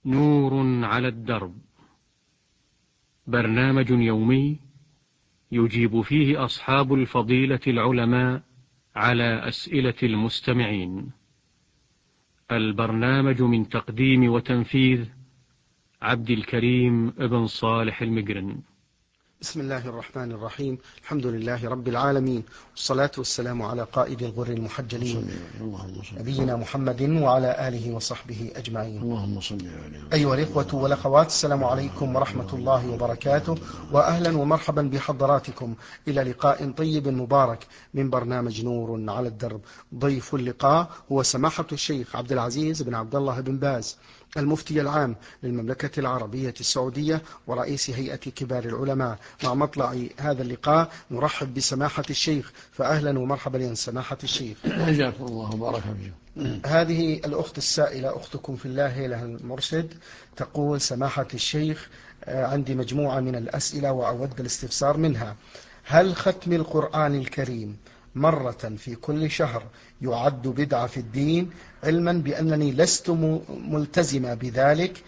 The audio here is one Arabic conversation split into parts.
نور على الدرب، برنامج يومي يجيب فيه أصحاب الفضيلة العلماء على أسئلة المستمعين. البرنامج من تقديم وتنفيذ عبد الكريم بن صالح المقرن. بسم الله الرحمن الرحيم. الحمد لله رب العالمين، والصلاة والسلام على قائد الغر المحجلين نبينا محمد وعلى آله وصحبه أجمعين. اللهم صل عليه. أيها الإخوة والأخوات، السلام عليكم ورحمة الله وبركاته، وأهلا ومرحبا بحضراتكم إلى لقاء طيب مبارك من برنامج نور على الدرب. ضيف اللقاء هو سماحة الشيخ عبد العزيز بن عبد الله بن باز، المفتي العام للمملكة العربية السعودية ورئيس هيئة كبار العلماء. مع مطلع هذا اللقاء نرحب بسماحة الشيخ، فأهلا ومرحبا يا سماحة الشيخ. حياكم الله وبارك فيكم. هذه الأخت السائلة أختكم في الله لها المرشد تقول: سماحة الشيخ، عندي مجموعة من الأسئلة وأود الاستفسار منها. هل ختم القرآن الكريم مرة في كل شهر يعد بدعة في الدين، علما بأنني لست ملتزمة بذلك؟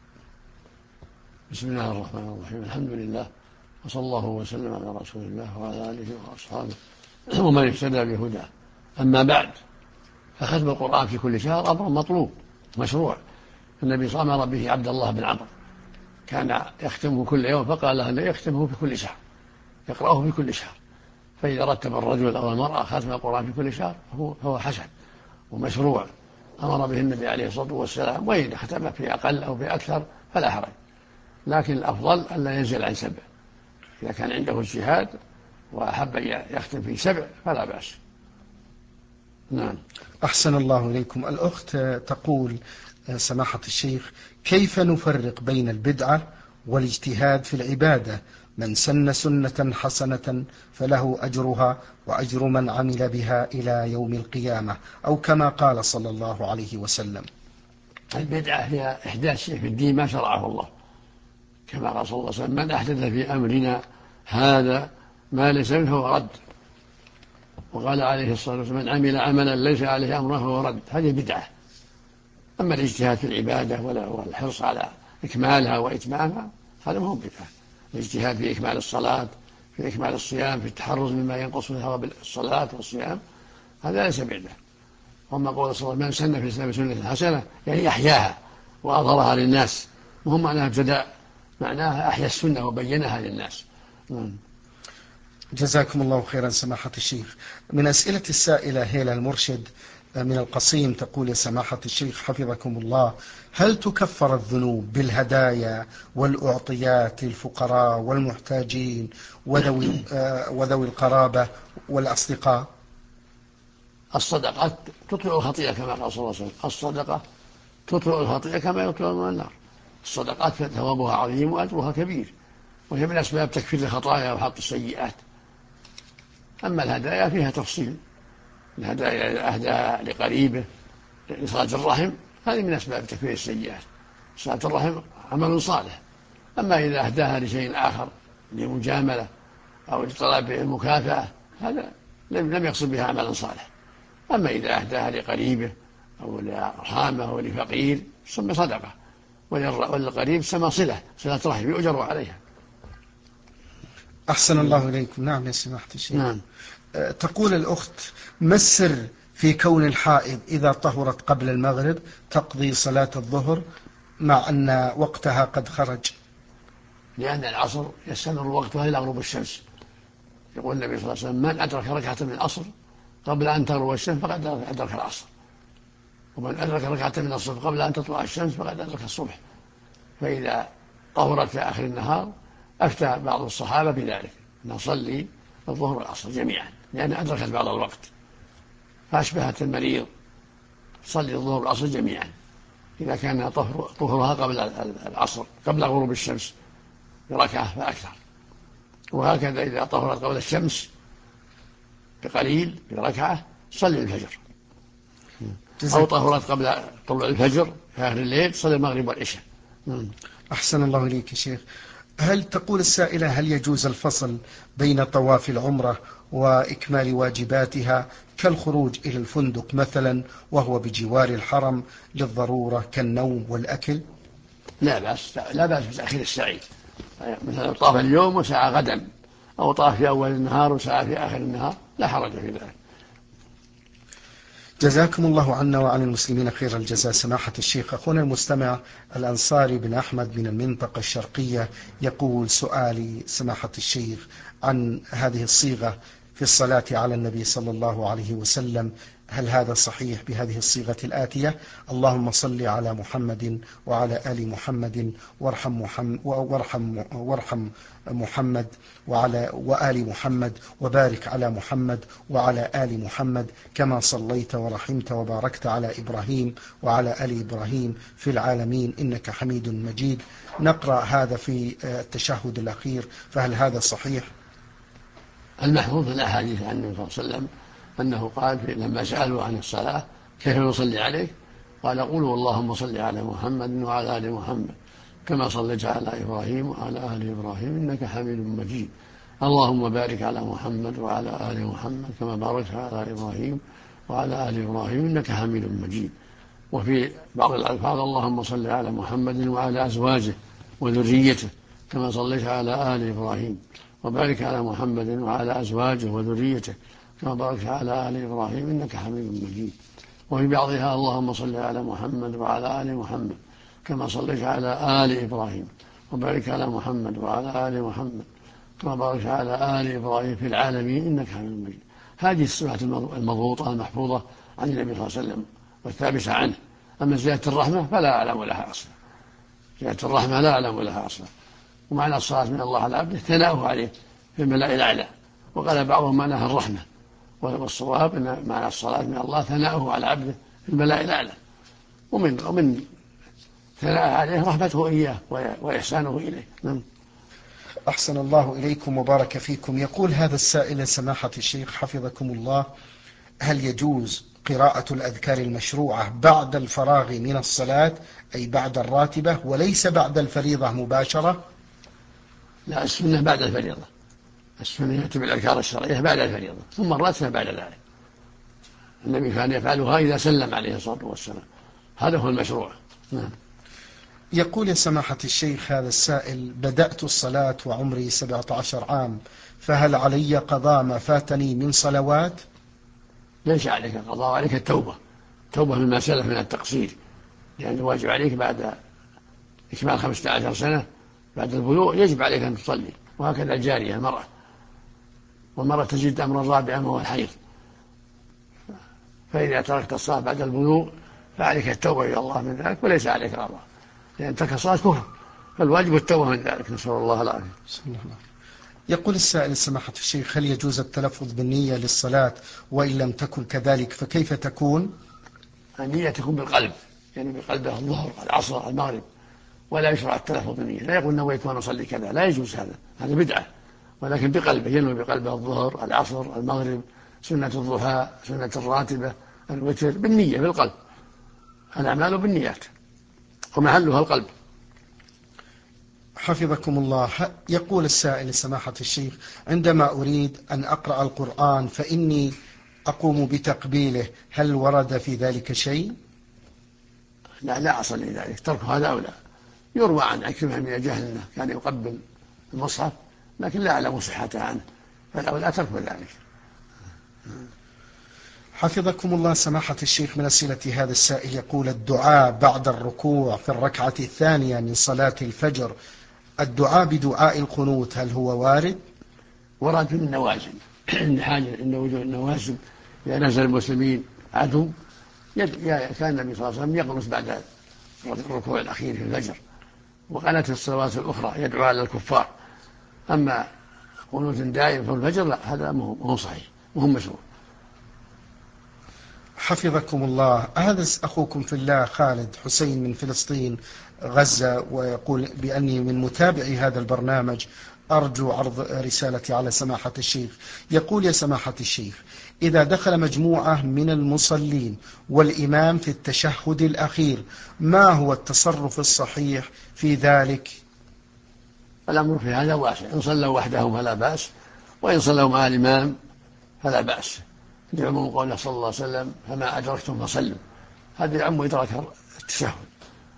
بسم الله الرحمن الرحيم. الحمد لله، وصلى الله وسلم على رسول الله وعلى آله وأصحابه ومن اهتدى بهداه. أما بعد، فختم القرآن في كل شهر أمر مطلوب مشروع. النبي صلى الله عليه وسلم أمر به عبد الله بن عمرو، كان يختمه كل يوم، فقال له أن يختمه في كل شهر، يقرأه في كل شهر. فإذا رتب الرجل أو المرأة ختم القرآن في كل شهر فهو حسن ومشروع، أمر به النبي عليه الصلاة والسلام. وإن ختم في أقل أو في أكثر فلا حرج، لكن الأفضل ألا ينزل عن 7. إذا كان عنده اجتهاد وأحب أن يختم في 7 فلا بأس. نعم. أحسن الله إليكم. الأخت تقول: سماحة الشيخ، كيف نفرق بين البدعة والاجتهاد في العبادة؟ من سن سنة حسنة فله أجرها وأجر من عمل بها إلى يوم القيامة، أو كما قال صلى الله عليه وسلم. البدعة هي إحداث شيء في الدين ما شرعه الله، كما قال صلى الله عليه وسلم: من أحدث في أمرنا هذا ما ليس منه فهو رد. وقال عليه الصلاة والسلام: من عمل عملا ليس عليه أمره فهو رد. هذه بدعة. أما الاجتهاد في العبادة والحرص على إكمالها وإتمامها هذا ما هو بدعة. الاجتهاد في إكمال الصلاة، في إكمال الصيام، في التحرز مما ينقص من ثواب الصلاة والصيام، هذا ليس بدعة. وما قول صلى الله عليه وسلم: من سن في الإسلام سنة حسنة، يعني أحياها وأظهرها للناس، وهم معناها ابتداء، معناها أحيا السنة وبينها للناس. جزاكم الله خيرا سماحة الشيخ. من أسئلة السائلة هيلا المرشد من القصيم تقول: يا سماحة الشيخ حفظكم الله، هل تكفر الذنوب بالهدايا والأعطيات للفقراء والمحتاجين وذوي القرابة والأصدقاء؟ الصدقات تطلع الخطيئة كما قال صلى الله عليه وسلم: الصدقة تطلع الخطيئة كما يطلع من النار. الصدقات ثوابها عظيم وأجرها كبير، وهي من أسباب تكفير الخطايا وحط السيئات. أما الهدايا فيها تفصيل. الهدايا إذا أهدى لقريبه لصلة الرحم هذه من أسباب تكفير السيئات. صلة الرحم عمل صالح. أما إذا أهداها لشيء آخر، لمجاملة أو لطلب المكافأة، هذا لم يقصد بها عملا صالح. أما إذا أهداها لقريبه أو لأرحامه أو لفقير سمى صدقة، وللقريب سمى صلة رحم يؤجر عليها. أحسن الله إليكم. نعم يا سماحة الشيخ. نعم. تقول الأخت: ما السر في كون الحائض إذا طهرت قبل المغرب تقضي صلاة الظهر مع أن وقتها قد خرج؟ لأن العصر يستمر وقتها إلى غروب الشمس. يقول النبي صلى الله عليه وسلم: من أدرك ركعة من العصر قبل أن تغرب الشمس فقد أدرك العصر، ومن أدرك ركعة من الصبح قبل أن تطلع الشمس فقد أدرك الصبح. فإذا طهرت في آخر النهار أفتى بعض الصحابة بذلك، نصلي الظهر والعصر جميعا لأن أدركت بعض الوقت، فأشبهت المريض صلي الظهر والعصر جميعا إذا كان طهرها قبل العصر قبل غروب الشمس بركعة فأكثر. وهكذا إذا طهرت قبل الشمس بقليل بركعة صلي الفجر، أو طهرت قبل طلوع الفجر في آخر الليل صلي المغرب والعشاء. أحسن الله إليك يا شيخ. هل تقول السائلة: هل يجوز الفصل بين طواف العمرة وإكمال واجباتها كالخروج إلى الفندق مثلا وهو بجوار الحرم للضرورة كالنوم والأكل؟ لا بأس بتأخير السعي، مثلا طاف اليوم وسعى غدا، أو طاف في أول النهار وسعى في آخر النهار، لا حرج في ذلك. جزاكم الله عنا وعن المسلمين خير الجزاء. سماحة الشيخ، أخونا المستمع الأنصاري بن أحمد من المنطقة الشرقية يقول: سؤالي سماحة الشيخ عن هذه الصيغة في الصلاة على النبي صلى الله عليه وسلم، هل هذا صحيح بهذه الصيغة الآتية: اللهم صل على محمد وعلى آل محمد وارحم محمد وآل محمد وبارك على محمد وعلى آل محمد كما صليت ورحمت وباركت على إبراهيم وعلى آل إبراهيم في العالمين إنك حميد مجيد؟ نقرأ هذا في التشهد الأخير، فهل هذا صحيح؟ المحفوظ في الأحاديث عن النبي صلى الله عليه وسلم أنه قال لما سألوا عن الصلاة كيف نصلي عليك، قال: قولوا اللهم صل على محمد وعلى آل محمد كما صليت على إبراهيم وعلى آل إبراهيم إنك حميد مجيد، اللهم بارك على محمد وعلى آل محمد كما باركت على إبراهيم وعلى آل إبراهيم إنك حميد مجيد. وفي بعض الألفاظ: اللهم صل على محمد وعلى أزواجه وذريته كما صليت على آل إبراهيم وبارك على محمد وعلى أزواجه وذريته كما باركت على آل إبراهيم إنك حميد مجيد. وفي بعضها: اللهم صل على محمد وعلى آل محمد كما صليت على آل إبراهيم وبارك على محمد وعلى آل محمد كما باركت على آل إبراهيم في العالمين إنك حميد مجيد. هذه الصفات المضبوطة المحفوظة عن النبي صلى الله عليه وسلم والثابتة عنه. أما زيادة الرحمة فلا أعلم لها أصلا، زيادة الرحمة لا أعلم لها أصلا. ومعنى الصلاة من الله على عبده ثناؤه عليه في الملأ الأعلى، وقال بعضهم معناها الرحمة، والصواب أن معنى الصلاة من الله ثناؤه على عبده في الملأ الأعلى، ومن ثناء عليه رحمته إياه وإحسانه إليه. أحسن الله إليكم وبارك فيكم. يقول هذا السائل: سماحة الشيخ حفظكم الله، هل يجوز قراءة الأذكار المشروعة بعد الفراغ من الصلاة، أي بعد الراتبة وليس بعد الفريضة مباشرة؟ لا، السنة بعد الفريضة. السنة يأتي بالأذكار الشرعية بعد الفريضة، ثم الراتبة بعد ذلك. النبي كان يفعلها إذا سلم عليه الصلاة والسلام، هذا هو المشروع. يقول: يا سماحة الشيخ هذا السائل: بدأت الصلاة وعمري 17 عام، فهل علي قضاء ما فاتني من صلوات؟ ليس عليك قضاء، عليك التوبة مما سلف من التقصير، لأن الواجب عليك بعد إكمال 15 سنة بعد البلوغ يجب عليك أن تصلي، وهكذا الجارية المرأة، والمرأة تجد أمرا رابعا وهو الحيض. فإذا تركت الصلاة بعد البلوغ فعليك التوبة إلى الله من ذلك، وليس عليك قضاء، لأن ترك الصلاة كفر، فالواجب التوبة من ذلك، نسأل الله العافية. يقول السائل: سماحة الشيخ، هل يجوز التلفظ بالنية للصلاة، وإن لم تكن كذلك فكيف تكون؟ النية تكون بالقلب، يعني بقلبه الظهر العصر المغرب، ولا يشرع التلفظ بالنية. لا يقول نويت وأنا أصلي كذا، لا يجوز هذا بدعة، ولكن بقلبه ينوي بقلبه الظهر العصر المغرب، سنة الضحى، سنة الراتبة، الوتر، بالنية بالقلب. الأعمال بالنيات ومحلها القلب. حفظكم الله. يقول السائل: سماحة الشيخ، عندما أريد أن أقرأ القرآن فإني أقوم بتقبيله، هل ورد في ذلك شيء؟ لا أصل لذلك، ترك هذا أولى. يروى عن عكرمة بن جهل أنه كان يقبل المصحف، لكن لا أعلم صحته عنه، فالأولى ترك ذلك. حفظكم الله. سماحة الشيخ، من أسئلة هذا السائل يقول: الدعاء بعد الركوع في الركعة الثانية من صلاة الفجر، الدعاء بدعاء القنوت، هل هو وارد؟ ورد من النوازل عند حاجة، عند وجود النوازل إذا نزل المسلمين عدو كان النبي صلى الله عليه وسلم يقنط بعد الركوع الأخير في الفجر، وقنت في الصلوات الأخرى يدعو على الكفار. أما قنوت دائم في الفجر لا، هذا مو صحيح وهم مشروع. حفظكم الله. هذا أخوكم في الله خالد حسين من فلسطين غزة، ويقول بأني من متابعي هذا البرنامج، أرجو عرض رسالتي على سماحة الشيخ. يقول: يا سماحة الشيخ، إذا دخل مجموعة من المصلين والإمام في التشهد الأخير، ما هو التصرف الصحيح في ذلك؟ الأمر في هذا واسع، إن صلوا وحدهم فلا بأس، وإن صلوا مع الإمام فلا بأس، لعموم قوله صلى الله عليه وسلم: فما أدركتم فصلوا. هذا يعم إدراك التشهد،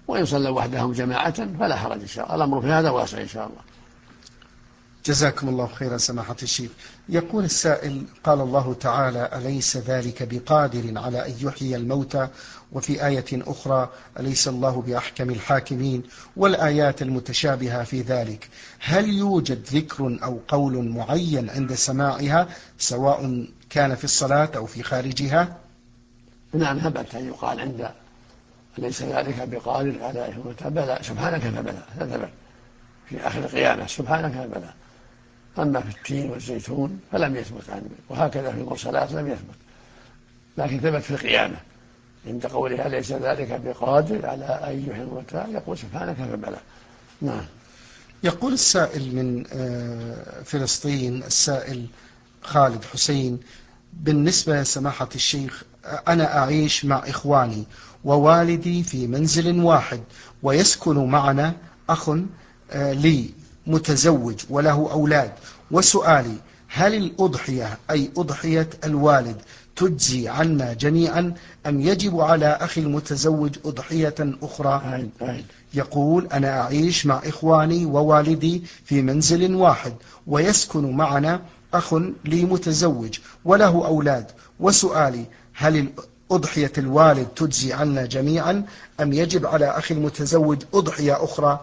وإن صلوا وحدهم جماعة فلا حرج إن شاء الله، الأمر في هذا واسع إن شاء الله. جزاكم الله خيرا سماحة الشيخ. يقول السائل: قال الله تعالى: أليس ذلك بقادر على أن يحيي الموتى، وفي آية أخرى: أليس الله بأحكم الحاكمين، والآيات المتشابهة في ذلك. هل يوجد ذكر أو قول معين عند سماعها سواء كان في الصلاة أو في خارجها؟ نعم، ثبت أن يقال عند أليس ذلك بقادر على أن يحيي الموتى بلى سبحانك فبلى، ثبت في آخر القيامة سبحانك فبلى. أما في التين والزيتون فلم يثبت عنه، وهكذا في المرسلات لم يثبت، لكن ثبت في القيامة عند قولها ليس ذلك بقادر على أن يحيي الموتى يقول سبحانك فبلى. نعم. يقول السائل من فلسطين، السائل خالد حسين: بالنسبة لسماحة الشيخ، أنا أعيش مع إخواني ووالدي في منزل واحد، ويسكن معنا أخ لي متزوج وله أولاد، وسؤالي: هل الأضحية أي أضحية الوالد تجزي عنا جميعا، أم يجب على أخي المتزوج أضحية أخرى؟ يقول: أنا أعيش مع إخواني ووالدي في منزل واحد، ويسكن معنا أخ لي متزوج وله أولاد، وسؤالي: هل أضحية الوالد تجزي عنا جميعا، أم يجب على أخي المتزوج أضحية أخرى؟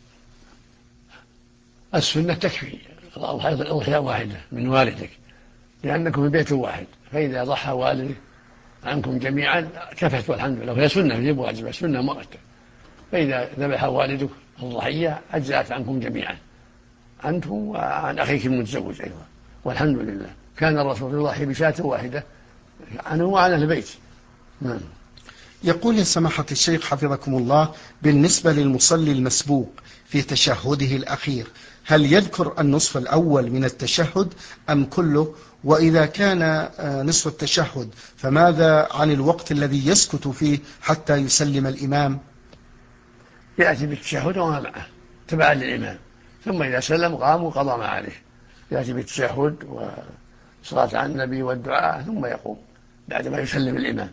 السنة تكفي أضحية واحدة من والدك، لأنكم في بيت واحد، فإذا ضحى والدك عنكم جميعا كفت والحمد لله، وهي سنة غير واجبة، سنة مؤكدة. فإذا ذبح والدك الضحية أجزأت عنكم جميعا، أنتم وعن أخيك المتزوج أيضا، والحمد لله. كان الرسول يضحي بشاة واحدة عنه وعن أهل البيت. نعم. يقول يا سماحة الشيخ حفظكم الله: بالنسبة للمصلي المسبوق في تشهده الأخير، هل يذكر النصف الأول من التشهد أم كله؟ وإذا كان نصف التشهد، فماذا عن الوقت الذي يسكت فيه حتى يسلم الإمام؟ يأتي بالتشهد وما معه تبعا للإمام، ثم إذا سلم قام وقضى ما عليه. يأتي بالتشهد وصلاة على النبي والدعاء، ثم يقوم بعدما يسلم الإمام.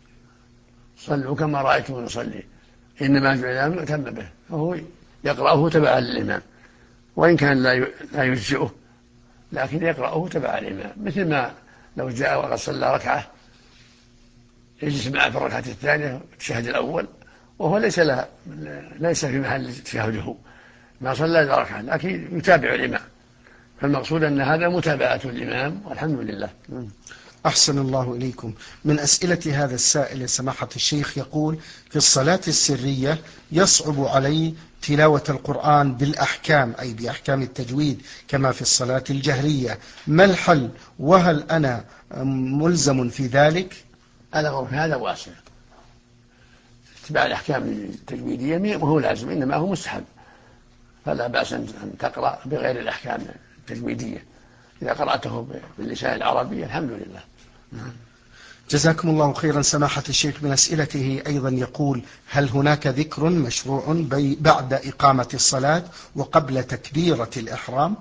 صلوا كما رأيتم نصلي، إنما جعل الإمام يؤتم به، فهو يقرأه تبعا للإمام، وإن كان لا يجزئه، لكن يقرأه تبع الإمام، مثل ما لو جاء وقد صلى ركعة يجلس معه في الركعة الثانية التشهد الأول، وهو ليس في محل تشهده، ما صلى إلا ركعة، لكن يتابع الإمام، فالمقصود أن هذا متابعة الإمام، والحمد لله. أحسن الله إليكم. من أسئلة هذا السائل سماحة الشيخ يقول: في الصلاة السرية يصعب علي تلاوة القرآن بالأحكام، أي بأحكام التجويد كما في الصلاة الجهرية، ما الحل؟ وهل أنا ملزم في ذلك؟ الأمر في هذا واسع، اتباع الأحكام التجويدية وهو لازم، إنما هو مستحب، فلا بأس أن تقرأ بغير الأحكام التجويدية، إذا قرأته باللسان العربي الحمد لله. جزاكم الله خيرا سماحة الشيخ. من أسئلته أيضا يقول: هل هناك ذكر مشروع بعد إقامة الصلاة وقبل تكبيرة الإحرام؟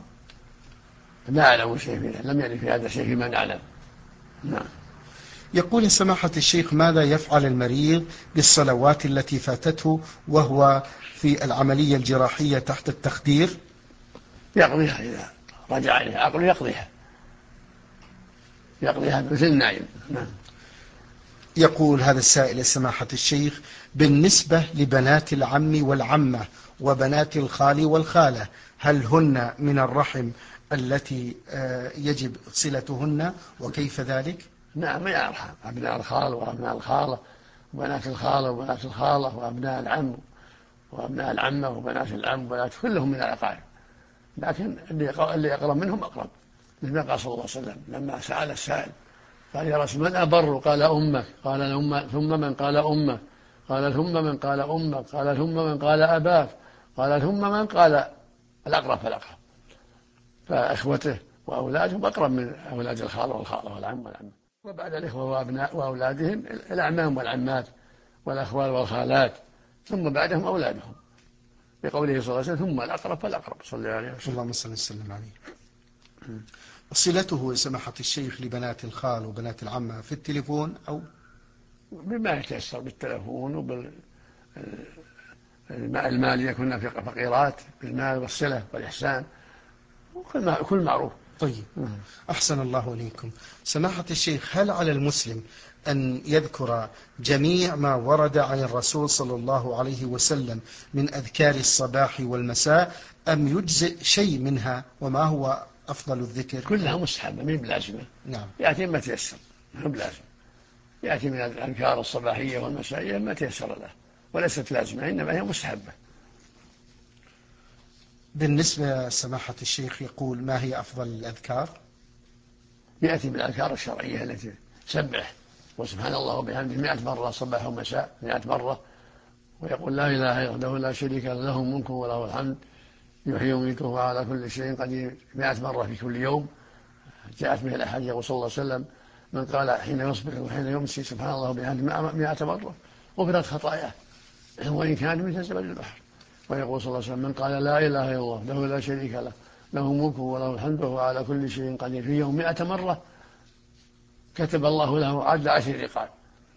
لا أعلم شيء في ذلك، لم يرد في هذا شيء فيما نعلم. نعم. يقول سماحة الشيخ: ماذا يفعل المريض بالصلوات التي فاتته وهو في العملية الجراحية تحت التخدير؟ يقضيها إذا رجع إليه عقله، يقضيها مثل النائم. نعم. يقول هذا السائل سماحة الشيخ: بالنسبة لبنات العم والعمة وبنات الخال والخالة، هل هن من الرحم التي يجب صلتهن، وكيف ذلك؟ نعم، يا أرحم أبناء الخال وأبناء الخالة وبنات الخالة وبنات الخالة وأبناء العم وأبناء العمة وبنات العم وبنات، كلهم من الأقارب، لكن اللي أقرب منهم أقرب، مثل ما قال صلى الله عليه وسلم لما سأل السائل قال: يا رسول من أبر؟ قال أمك. قال ثم من؟ قال أمك. قال ثم من؟ قال أمك. قال ثم من؟ قال أباك. قال ثم من؟ قال الأقرب فالأقرب، فإخوته وأولادهم أقرب من أولاد الخالة والخالة والعم والعمة، وبعد الإخوة وأبناء وأولادهم الأعمام والعمات والأخوال والخالات، ثم بعدهم أولادهم، بقوله صلى الله عليه وسلم: ثم الأقرب فالأقرب. صلى الله عليه وسلم. اللهم صل وسلم عليه. صلته سماحة الشيخ لبنات الخال وبنات العمة في التليفون أو بما يتيسر بالتلفون المال يكون فقيرات بالمال والصلة والإحسان كل معروف. طيب، أحسن الله إليكم. سماحة الشيخ، هل على المسلم أن يذكر جميع ما ورد عن الرسول صلى الله عليه وسلم من أذكار الصباح والمساء، أم يجزئ شيء منها؟ وما هو أفضل الذكر؟ كلها مستحبة، ما هي بلازمة. نعم. يأتي ما تيسر، ما بلازم. يأتي من الأذكار الصباحية والمسائية ما تيسر له، وليست لازمة، إنما هي مستحبة. بالنسبة سماحة الشيخ يقول: ما هي أفضل الأذكار؟ يأتي بالأذكار الشرعية التي سبح وسبحان الله وبحمده 100 مرة صباح ومساء 100 مرة، ويقول لا إله إلا الله لا شريك له له الملك وله الحمد يحيي ويميت وهو على كل شيء قدير 100 مرة في كل يوم. جاءت به الأحاديث يقول صلى الله عليه وسلم: من قال حين يصبح وحين يمسي سبحان الله وبحمده 100 مرة غفرت خطاياه وإن كان مثل زبد البحر. ويقول صلى الله عليه وسلم: من قال لا إله إلا الله له لا شريك له له الملك وله الحمد وهو على كل شيء قدير في يوم 100 مرة كتب الله له عدل 10 رقاب،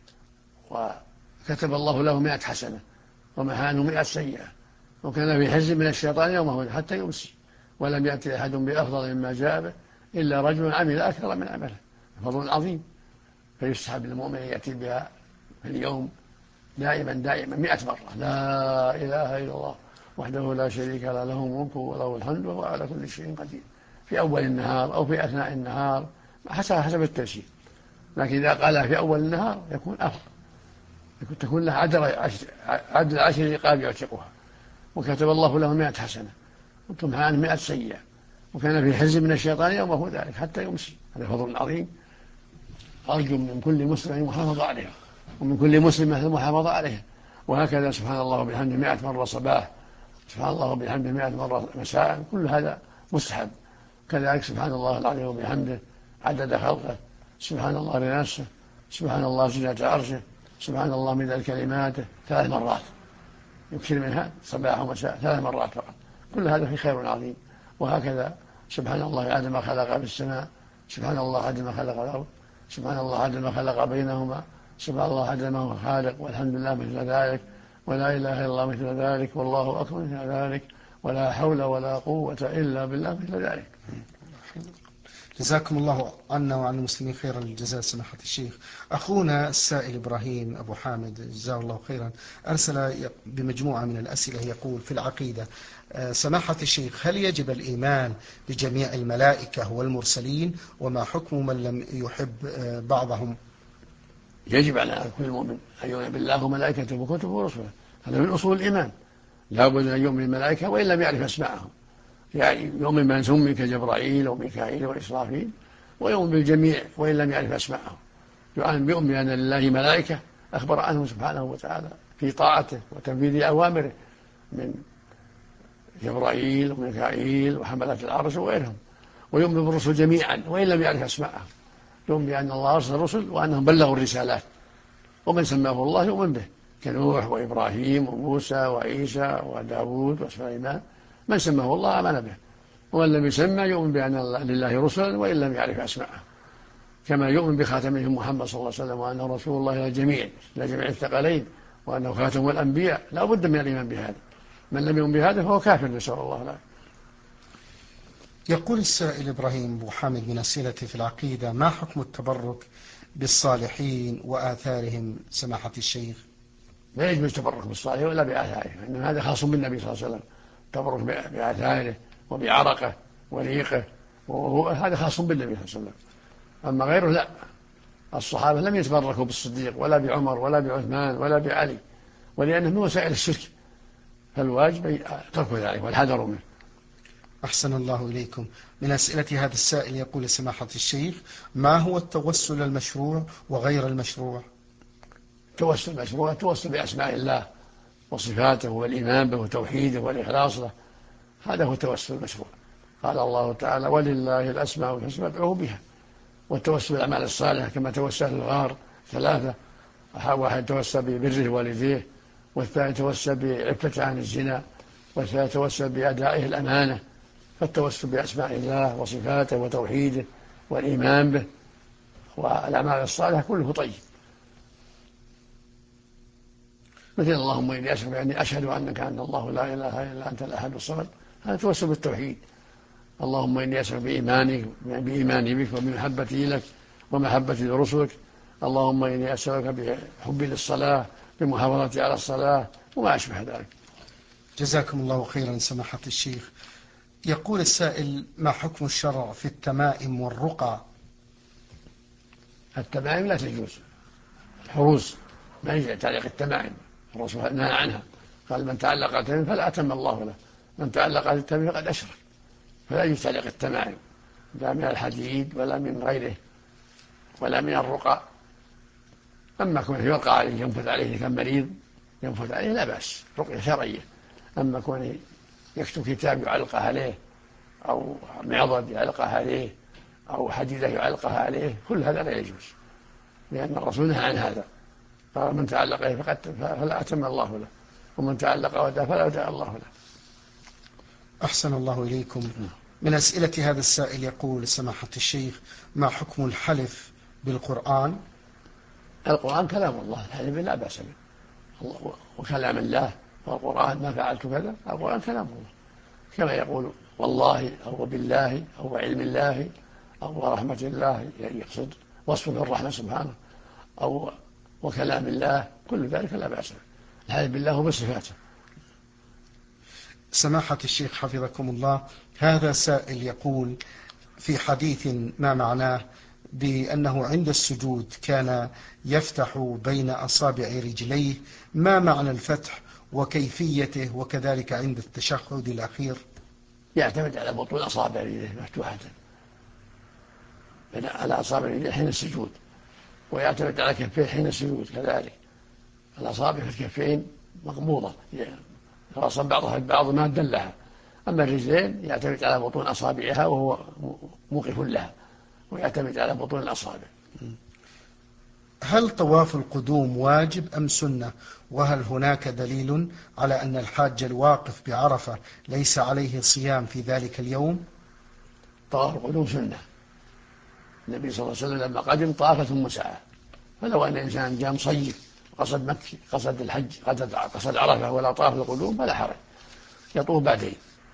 وكتب الله له 100 حسنة ومحى عنه 100 سيئة، وكان في حزب من الشيطان يومه حتى يمسي، ولم يأتي أحد بأفضل مما جاء به إلا رجل عمل أكثر من عمله. فضل عظيم. فيستحب للمؤمن يأتي بها في اليوم دائما 100 مرة: لا إله إلا الله وحده لا شريك له له الملك وله الحمد وهو على كل شيء قدير، في أول النهار أو في أثناء النهار حسب التيسير. لكن إذا قالها في أول النهار يكون أفضل، تكون له عدل 10 رقاب يعتقها، وكتب الله له 100 حسنة وتمحى عنه 100 سيئة، وكان في حزب من الشيطان يومه ذلك حتى يمسي. هذا فضل عظيم. أرجو من كل مسلم أن يحافظ عليها، ومن كل مسلم المحافظة عليها. وهكذا سبحان الله وبحمده 100 مرة صباح، سبحان الله وبحمده 100 مرة مساء، كل هذا مستحب. كذلك سبحان الله العظيم وبحمده عدد خلقه، سبحان الله رضا نفسه، سبحان الله زينة عرشه، سبحان الله مداد كلماته 3 مرات، يكثر منها صباح ومساء 3 مرات فقط. كل هذا في خير عظيم. وهكذا سبحان الله عدد ما خلق في السماء، سبحان الله عدد ما خلق الأرض، سبحان الله عدد ما خلق بينهما، سبحان الله عدد ما هو خالق، والحمد لله مثل ذلك، ولا إله إلا الله مثل ذلك، والله أكبر مثل ذلك، ولا حول ولا قوة إلا بالله مثل ذلك. جزاكم الله عنا وعن المسلمين خيرا الجزاء سماحة الشيخ. أخونا السائل إبراهيم أبو حامد جزاه الله خيرا أرسل بمجموعة من الأسئلة، يقول: في العقيدة سماحة الشيخ، هل يجب الإيمان بجميع الملائكة والمرسلين؟ وما حكم من لم يحب بعضهم؟ يجب على كل مؤمن أن يؤمن بالله وملائكته وكتبه ورسله، هذا من أصول الإيمان. لا بد أن يؤمن بالملائكة وإن لم يعرف أسماءهم، يعني يؤمن من سمي كجبرائيل وميكائيل وإسرافيل، ويؤمن بالجميع وإن لم يعرف أسماءهم. يؤمن بأن لله ملائكة أخبر عنه سبحانه وتعالى في طاعته وتنفيذ أوامره، من جبرائيل وميكائيل وحملة العرش وغيرهم. ويؤمن بالرسل جميعا وإن لم يعرف أسماءهم، يؤمن بأن الله أرسل الرسل وأنهم بلغوا الرسالات، ومن سماه الله يؤمن به، كنوح وإبراهيم وموسى وعيسى وداود وسليمان. من سماه الله آمن به، ومن لم يسمى يؤمن بأن لله رسلا وإن لم يعرف أسماءه، كما يؤمن بخاتمهم محمد صلى الله عليه وسلم وأنه رسول الله إلى جميع الثقلين، وأنه خاتم الأنبياء. لا بد من الإيمان بهذا. من لم يؤمن بهذا فهو كافر، نسأل الله العافية. يقول السائل إبراهيم أبو حامد من أسئلته في العقيدة: ما حكم التبرك بالصالحين وآثارهم سماحة الشيخ؟ لا يجوز التبرك بالصالح ولا بآثاره، إن هذا خاص بالنبي صلى الله عليه وسلم، التبرك بآثاره وبعرقه وريقه، هذا خاص بالنبي صلى الله عليه وسلم. أما غيره لا. الصحابة لم يتبركوا بالصديق ولا بعمر ولا بعثمان ولا بعلي، ولأنه من وسائل الشرك، فالواجب ترك ذلك والحذر منه. أحسن الله إليكم. من أسئلة هذا السائل يقول سماحة الشيخ: ما هو التوسل المشروع وغير المشروع؟ التوسل المشروع التوسل بأسماء الله وصفاته والإيمان به وتوحيده والإخلاص له، هذا هو التوسل المشروع. قال الله تعالى: ولله الأسماء الحسنى فادعوه بها. والتوسل بالأعمال الصالحة كما توسل الغار 3: واحد توسل ببره والديه، والثاني توسل بعفته عن الزنا، والثالث توسل بأدائه الأمانة. فالتوسل بأسماء الله وصفاته وتوحيده والإيمان به والأعمال الصالحة كله طيب. مثل اللهم إني أشهد يعني أشهد أنك أنت الله لا إله إلا أنت الأحد الصمد، هذا توسل بالتوحيد. اللهم إني أسألك بإيماني بك وبمحبتي لك ومحبتي لرسلك. اللهم إني أسألك بحبي للصلاة بمحافظتي على الصلاة وما أشبه ذلك. جزاكم الله خيرا سماحة الشيخ. يقول السائل: ما حكم الشرع في التمائم والرقى؟ التمائم لا تجوز، الحروز ما يجوز تعليق التمائم، الرسول نهى عنها، قال من تعلق التمائم فلا أتم الله له، من تعلق التمائم فقد أشرك، فلا يجوز تعليق التمائم لا من الحديد ولا من غيره ولا من الرقى. أما كونه يرقى عليه ينفث عليه كم مريض ينفث عليه لا بأس، رقية شرعية. أما كونه يكتب كتاب يعلقها عليه أو معضد يعلقها عليه أو حديدة يعلقها عليه كل هذا لا يجوز، لأن الرسول نهى عن هذا، قال من تعلق فلا أتم الله له، ومن تعلق وداه فلا وداع الله له. أحسن الله إليكم. من أسئلة هذا السائل يقول سماحة الشيخ: ما حكم الحلف بالقرآن؟ القرآن كلام الله، الحلف لا بأس به، وكلام الله والقرآن ما فعلت كذا، القرآن كلام الله، كما يقول والله أو بالله أو بعلم الله أو برحمة الله، يعني يقصد وصفه الرحمة سبحانه، أو وكلام الله، كل ذلك لا بأس به، الحلف بالله وبصفاته. سماحة الشيخ حفظكم الله، هذا سائل يقول في حديث ما معناه بأنه عند السجود كان يفتح بين أصابع رجليه، ما معنى الفتح وكيفيته، وكذلك عند التشهد الأخير؟ يعتمد على بطون أصابع رجليه مفتوحة على أصابع رجليه حين السجود، ويعتمد على كفيه حين السجود كذلك، الأصابع في الكفين مقبوضة يتواصل بعضها البعض ما دلها، أما الرجلين يعتمد على بطون أصابعها وهو موقف لها، ويعتمد على بطون الأصابع. هل طواف القدوم واجب أم سنة؟ وهل هناك دليل على أن الحاج الواقف بعرفة ليس عليه صيام في ذلك اليوم؟ طواف القدوم سنة، النبي صلى الله عليه وسلم لما قدم طاف ثم سعى، فلو أن إنسان جاء مصيف قصد مكة قصد الحج قصد عرفة ولا طاف القدوم فلا حرج، يطوف بعدين.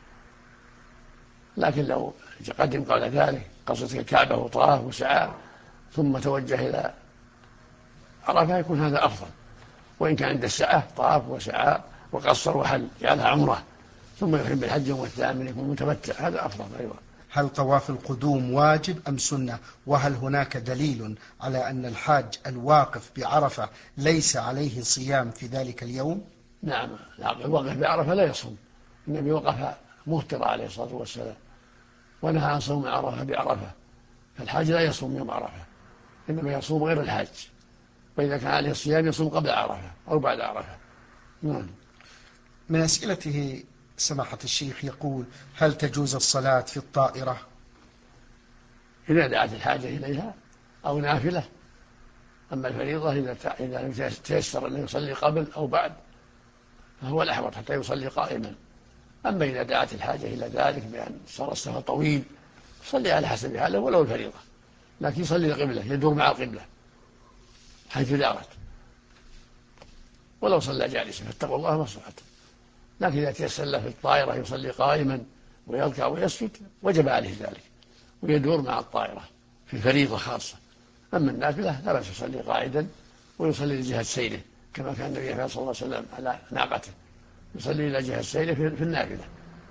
لكن لو قدم قبل ذلك قصد الكعبة وطاف وسعى ثم توجه إلى عرفة يكون هذا أفضل، وإن كان عند السعة طاف وسعى وقصر وحل جعلها عمرة ثم يحرم بالحج يوم الثامن يكون متمتع، هذا أفضل. أيوة. هل طواف القدوم واجب أم سنة؟ وهل هناك دليل على أن الحاج الواقف بعرفة ليس عليه صيام في ذلك اليوم؟ نعم، الواقف بعرفة لا يصوم، النبي وقف مفطر عليه الصلاة والسلام ونهى عن صوم عرفة بعرفة، فالحاج لا يصوم يوم عرفة، إنما يصوم غير الحاج، وإذا كان عليه الصيام يصوم قبل عرفة أو بعد عرفة. نعم. من أسئلته سماحة الشيخ يقول: هل تجوز الصلاة في الطائرة؟ إذا دعت الحاجة إليها أو نافلة، أما الفريضة إذا تيسر أن يصلي قبل أو بعد فهو الأحوط حتى يصلي قائما، أما إذا دعت الحاجة إلى ذلك بأن صار السفر طويل صلي على حسب حاله ولو الفريضة، لكن يصلي القبلة يدور مع القبلة حيث دارت، ولو صلى جالسا فاتقوا الله ما استطعتم، لكن إذا تيسر له في الطائرة يصلي قائما ويركع ويسجد وجب عليه ذلك ويدور مع الطائرة في الفريضة خاصة. أما النافلة لا بأس يصلي قاعدا ويصلي لجهة سيره كما كان النبي صلى الله عليه وسلم على ناقته يصلي إلى جهة سيره في النافلة.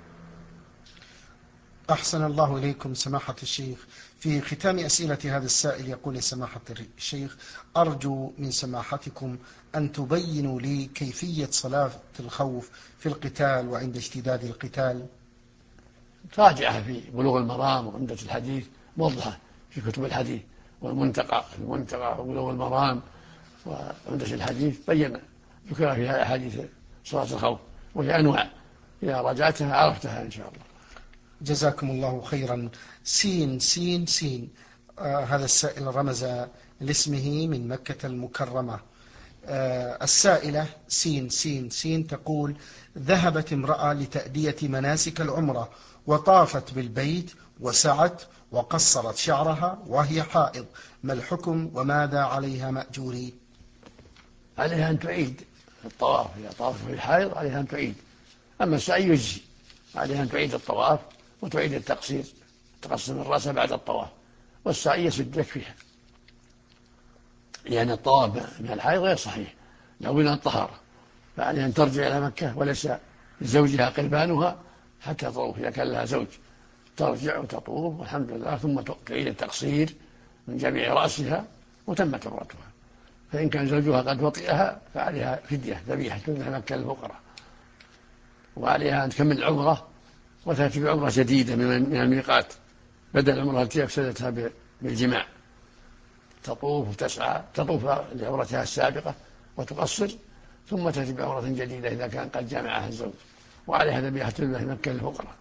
أحسن الله إليكم سماحة الشيخ. في ختام أسئلة هذا السائل يقول سماحة الشيخ: أرجو من سماحتكم أن تبينوا لي كيفية صلاة الخوف في القتال وعند اشتداد القتال. راجعها في بلوغ المرام وعمدة الحديث موضحة في كتب الحديث، والمنتقى وبلوغ المرام وعمدة الحديث بين ذكر فيها أحاديث صلاة الخوف وهي أنواع، إذا راجعتها عرفتها إن شاء الله. جزاكم الله خيرا. سين سين سين هذا السائل رمز لاسمه من مكة المكرمة. السائلة سين سين سين تقول: ذهبت امرأة لتأدية مناسك العمرة وطافت بالبيت وسعت وقصرت شعرها وهي حائض، ما الحكم وماذا عليها مأجوري؟ عليها أن تعيد الطواف إذا طافت في الحائض عليها أن تعيد. أما السعي يجزي، عليها أن تعيد الطواف وتعيد التقصير، تقسم الرأس بعد الطواف، والسعي يسد يكفيها، لأن الطواف من الحائض غير صحيح لو من الطهارة، فعليها أن ترجع إلى مكة وليس لزوجها قربانها حتى تطوف إذا كان لها زوج، ترجع وتطوف والحمد لله، ثم تعيد التقصير من جميع رأسها وتمت عمرتها. فإن كان زوجها قد وطئها فعليها فدية ذبيحة تذبح مكة للفقراء، وعليها أن تكمل العمرة وتأتي بعمرة جديدة من الميقات بدل العمرة التي أفسدتها بالجماع، تطوف وتسعى، تطوف لعمرتها السابقة وتقصر، ثم تأتي بعمرة جديدة إذا كان قد جامعها الزوج، وعليها ذبيحة تذبح مكة للفقراء.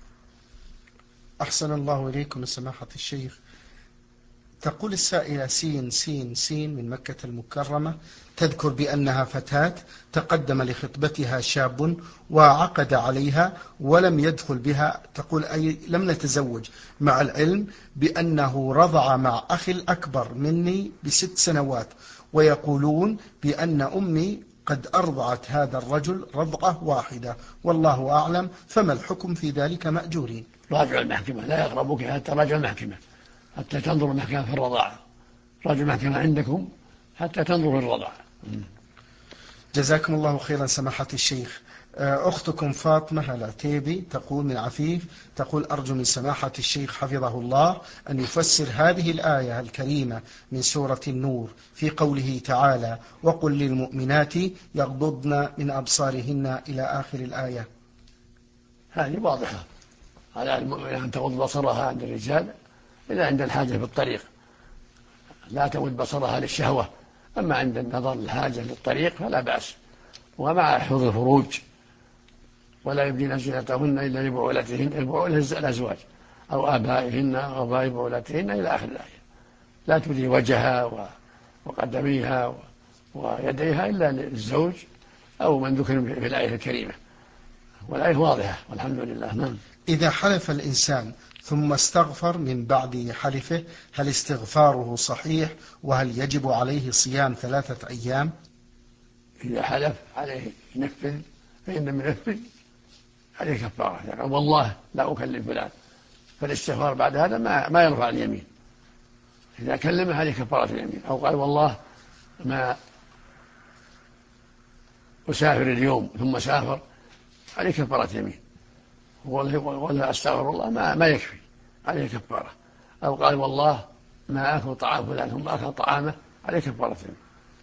أحسن الله إليكم سماحة الشيخ. تقول السائلة سين من مكة المكرمة، تذكر بأنها فتاة تقدم لخطبتها شاب وعقد عليها ولم يدخل بها، تقول أي لم نتزوج، مع العلم بأنه رضع مع أخي الأكبر مني ب6 سنوات، ويقولون بأن أمي قد أرضعت هذا الرجل رضعة واحدة، والله أعلم، فما الحكم في ذلك مأجورين؟ راجع المحكمة، لا يقربك حتى راجع المحكمة حتى تنظر المحكمة في الرضاعة، راجع المحكمة عندكم حتى تنظر في الرضاعة. جزاكم الله خيرا سماحة الشيخ. أختكم فاطمة العتيبي تقول من عفيف، تقول أرجو من سماحة الشيخ حفظه الله أن يفسر هذه الآية الكريمة من سورة النور في قوله تعالى وقل للمؤمنات يغضضن من أبصارهن إلى آخر الآية. هذه واضحة، على المؤمنة أن تغض بصرها عند الرجال إلا عند الحاجة في الطريق، لا تمد بصرها للشهوة، أما عند النظر الحاجة للطريق فلا بأس. ومع حفظ الفروج، ولا يبدين زينتهن إلا لبعولتهن، البعولة الأزواج أو آبائهن أو آباء بعولتهن إلى آخر الآية، لا تبدي وجهها وقدميها ويديها إلا للزوج أو من ذكر في الآية الكريمة، والآية واضحة والحمد لله. نعم. إذا حلف الإنسان ثم استغفر من بعد حلفه، هل استغفاره صحيح؟ وهل يجب عليه صيام 3 أيام؟ إذا حلف عليه ينفذ، فإن لم ينفذ عليه كفارة، يعني والله لا أكلم فلان، فالاستغفار بعد هذا ما يرفع اليمين، إذا كلمه عليه كفارة اليمين، أو قال والله ما أسافر اليوم ثم سافر عليه كفارة يمين، ولا أستغفر الله ما يكفي عليه كفارة، أو قال والله ما أكل طعام فلان ثم أكل طعامه عليه كفارة يمين.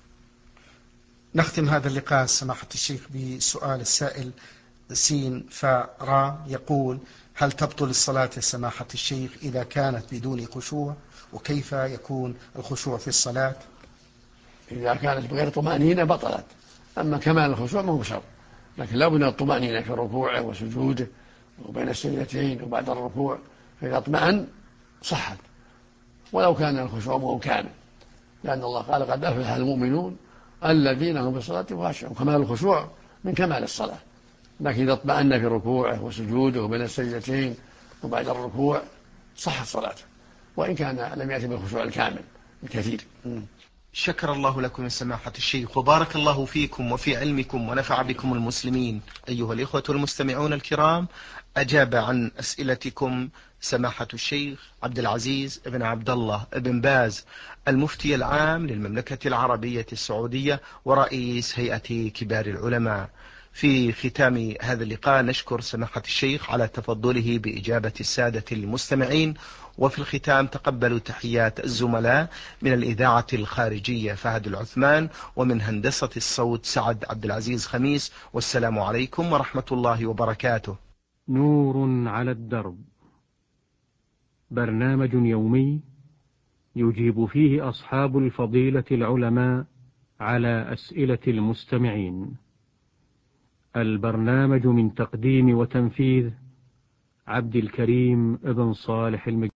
نختم هذا اللقاء سماحة الشيخ بسؤال السائل سين فراء، يقول هل تبطل الصلاة يا سماحة الشيخ إذا كانت بدون خشوع؟ وكيف يكون الخشوع في الصلاة؟ إذا كانت بغير طمأنينة بطلت، أما كمال الخشوع ما هو شرط، لكن لا بد من الطمأنينة في ركوعه وسجوده وبين السجدتين وبعد الركوع، فإذا اطمأن صحت، ولو كان الخشوع ما هو كامل، لأن الله قال قد أفلح المؤمنون الذين هم في الصلاة خاشعون، كمال الخشوع من كمال الصلاة، لكن إذا اطمأن في ركوعه وسجوده وبين السجدتين وبعد الركوع صحت صلاته، وإن كان لم يأتي بالخشوع الكامل الكثير. شكر الله لكم يا سماحة الشيخ، وبارك الله فيكم وفي علمكم ونفع بكم المسلمين. أيها الإخوة المستمعون الكرام، أجاب عن أسئلتكم سماحة الشيخ عبد العزيز بن عبد الله بن باز، المفتي العام للمملكة العربية السعودية ورئيس هيئة كبار العلماء. في ختام هذا اللقاء نشكر سماحة الشيخ على تفضله بإجابة السادة المستمعين، وفي الختام تقبلوا تحيات الزملاء من الإذاعة الخارجية فهد العثمان، ومن هندسة الصوت سعد عبد العزيز خميس، والسلام عليكم ورحمة الله وبركاته. نور على الدرب، برنامج يومي يجيب فيه أصحاب الفضيلة العلماء على أسئلة المستمعين. البرنامج من تقديم وتنفيذ عبد الكريم ابن صالح